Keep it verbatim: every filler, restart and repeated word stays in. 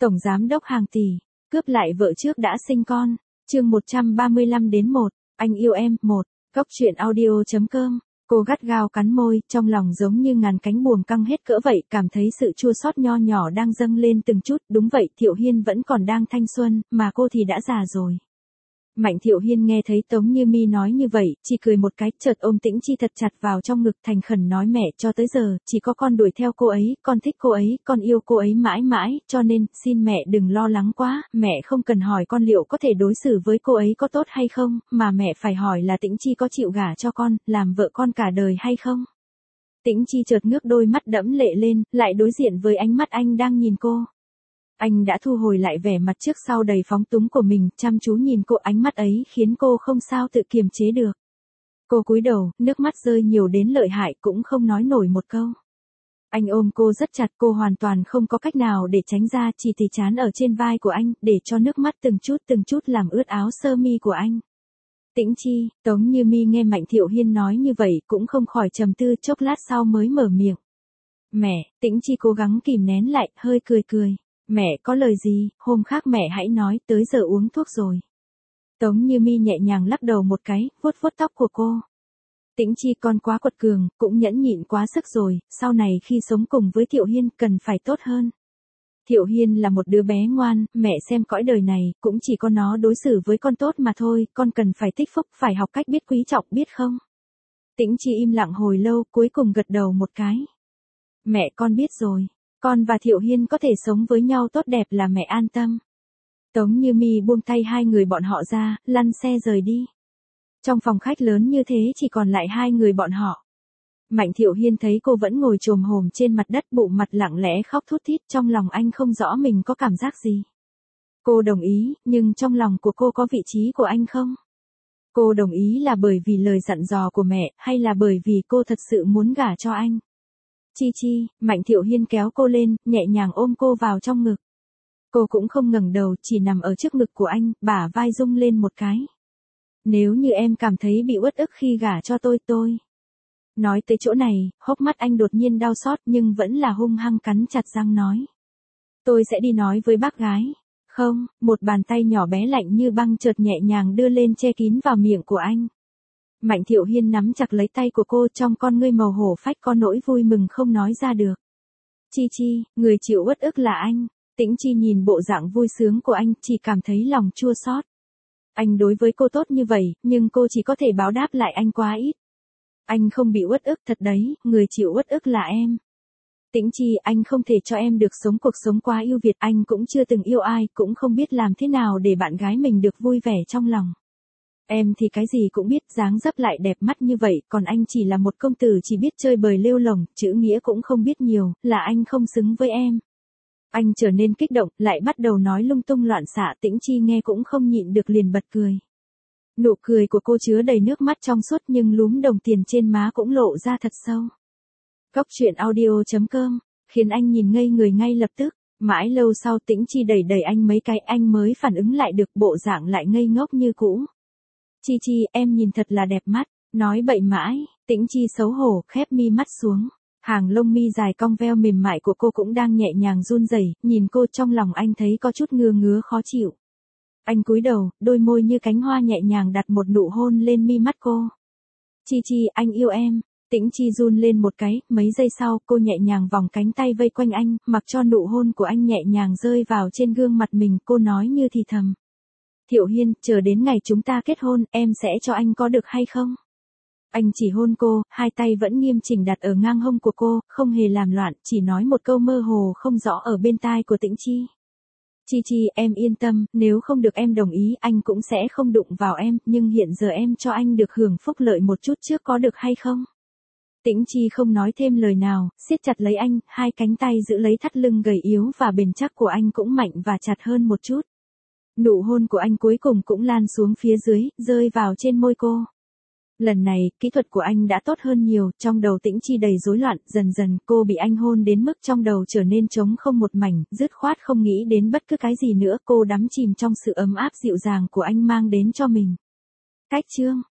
Tổng giám đốc hàng tỷ, cướp lại vợ trước đã sinh con. Chương một trăm ba mươi lăm đến một, anh yêu em, một. Góc truyện audio chấm com. Cô gắt gao cắn môi, trong lòng giống như ngàn cánh buồm căng hết cỡ vậy, cảm thấy sự chua xót nho nhỏ đang dâng lên từng chút. Đúng vậy, Thiệu Hiên vẫn còn đang thanh xuân, mà cô thì đã già rồi. Mạnh Thiệu Hiên nghe thấy Tống Như Mi nói như vậy, chỉ cười một cái, chợt ôm Tĩnh Chi thật chặt vào trong ngực, thành khẩn nói mẹ, cho tới giờ, chỉ có con đuổi theo cô ấy, con thích cô ấy, con yêu cô ấy mãi mãi, cho nên, xin mẹ đừng lo lắng quá, mẹ không cần hỏi con liệu có thể đối xử với cô ấy có tốt hay không, mà mẹ phải hỏi là Tĩnh Chi có chịu gả cho con, làm vợ con cả đời hay không. Tĩnh Chi chợt ngước đôi mắt đẫm lệ lên, lại đối diện với ánh mắt anh đang nhìn cô. Anh đã thu hồi lại vẻ mặt trước sau đầy phóng túng của mình, chăm chú nhìn cô, ánh mắt ấy khiến cô không sao tự kiềm chế được. Cô cúi đầu, nước mắt rơi nhiều đến lợi hại cũng không nói nổi một câu. Anh ôm cô rất chặt, cô hoàn toàn không có cách nào để tránh ra, chỉ tì chán ở trên vai của anh, để cho nước mắt từng chút từng chút làm ướt áo sơ mi của anh. Tĩnh Chi, Tống Như Mi nghe Mạnh Thiệu Hiên nói như vậy cũng không khỏi trầm tư, chốc lát sau mới mở miệng. Mẹ, Tĩnh Chi cố gắng kìm nén lại, hơi cười cười. Mẹ có lời gì, hôm khác mẹ hãy nói, tới giờ uống thuốc rồi. Tống Như Mi nhẹ nhàng lắc đầu một cái, vuốt vuốt tóc của cô. Tĩnh Chi con quá quật cường, cũng nhẫn nhịn quá sức rồi, sau này khi sống cùng với Thiệu Hiên cần phải tốt hơn. Thiệu Hiên là một đứa bé ngoan, mẹ xem cõi đời này, cũng chỉ có nó đối xử với con tốt mà thôi, con cần phải tích phúc, phải học cách biết quý trọng, biết không? Tĩnh Chi im lặng hồi lâu, cuối cùng gật đầu một cái. Mẹ con biết rồi. Con và Thiệu Hiên có thể sống với nhau tốt đẹp là mẹ an tâm. Tống Như Mi buông tay hai người bọn họ ra, lăn xe rời đi. Trong phòng khách lớn như thế chỉ còn lại hai người bọn họ. Mạnh Thiệu Hiên thấy cô vẫn ngồi chồm hổm trên mặt đất, bụng mặt lặng lẽ khóc thút thít, trong lòng anh không rõ mình có cảm giác gì. Cô đồng ý, nhưng trong lòng của cô có vị trí của anh không? Cô đồng ý là bởi vì lời dặn dò của mẹ, hay là bởi vì cô thật sự muốn gả cho anh? Chi Chi, Mạnh Thiệu Hiên kéo cô lên, nhẹ nhàng ôm cô vào trong ngực. Cô cũng không ngẩng đầu, chỉ nằm ở trước ngực của anh, bả vai rung lên một cái. Nếu như em cảm thấy bị uất ức khi gả cho tôi, tôi. Nói tới chỗ này, hốc mắt anh đột nhiên đau xót nhưng vẫn là hung hăng cắn chặt răng nói. Tôi sẽ đi nói với bác gái. Không, một bàn tay nhỏ bé lạnh như băng chợt nhẹ nhàng đưa lên che kín vào miệng của anh. Mạnh Thiệu Hiên nắm chặt lấy tay của cô, trong con ngươi màu hổ phách có nỗi vui mừng không nói ra được. Chi Chi, người chịu uất ức là anh. Tĩnh Chi nhìn bộ dạng vui sướng của anh, chỉ cảm thấy lòng chua xót. Anh đối với cô tốt như vậy, nhưng cô chỉ có thể báo đáp lại anh quá ít. Anh không bị uất ức thật đấy, người chịu uất ức là em. Tĩnh Chi, anh không thể cho em được sống cuộc sống quá ưu việt, anh cũng chưa từng yêu ai, cũng không biết làm thế nào để bạn gái mình được vui vẻ trong lòng. Em thì cái gì cũng biết, dáng dấp lại đẹp mắt như vậy, còn anh chỉ là một công tử chỉ biết chơi bời lêu lổng, chữ nghĩa cũng không biết nhiều, là anh không xứng với em. Anh trở nên kích động, lại bắt đầu nói lung tung loạn xạ. Tĩnh Chi nghe cũng không nhịn được liền bật cười. Nụ cười của cô chứa đầy nước mắt trong suốt nhưng lúm đồng tiền trên má cũng lộ ra thật sâu. Góc truyện audio chấm com, khiến anh nhìn ngây người ngay lập tức. Mãi lâu sau Tĩnh Chi đẩy đẩy anh mấy cái anh mới phản ứng lại được, bộ dạng lại ngây ngốc như cũ. Chi Chi, em nhìn thật là đẹp mắt, nói bậy mãi. Tĩnh Chi xấu hổ, khép mi mắt xuống. Hàng lông mi dài cong veo mềm mại của cô cũng đang nhẹ nhàng run rẩy, nhìn cô trong lòng anh thấy có chút ngứa ngứa khó chịu. Anh cúi đầu, đôi môi như cánh hoa nhẹ nhàng đặt một nụ hôn lên mi mắt cô. Chi Chi, anh yêu em. Tĩnh Chi run lên một cái, mấy giây sau cô nhẹ nhàng vòng cánh tay vây quanh anh, mặc cho nụ hôn của anh nhẹ nhàng rơi vào trên gương mặt mình, cô nói như thì thầm. Thiệu Hiên, chờ đến ngày chúng ta kết hôn, em sẽ cho anh có được hay không? Anh chỉ hôn cô, hai tay vẫn nghiêm chỉnh đặt ở ngang hông của cô, không hề làm loạn, chỉ nói một câu mơ hồ không rõ ở bên tai của Tĩnh Chi. Chi Chi, em yên tâm, nếu không được em đồng ý, anh cũng sẽ không đụng vào em, nhưng hiện giờ em cho anh được hưởng phúc lợi một chút trước có được hay không? Tĩnh Chi không nói thêm lời nào, siết chặt lấy anh, hai cánh tay giữ lấy thắt lưng gầy yếu và bền chắc của anh cũng mạnh và chặt hơn một chút. Nụ hôn của anh cuối cùng cũng lan xuống phía dưới, rơi vào trên môi cô. Lần này, kỹ thuật của anh đã tốt hơn nhiều, trong đầu Tĩnh Chi đầy rối loạn, dần dần cô bị anh hôn đến mức trong đầu trở nên trống không một mảnh, dứt khoát không nghĩ đến bất cứ cái gì nữa, cô đắm chìm trong sự ấm áp dịu dàng của anh mang đến cho mình. Cách chương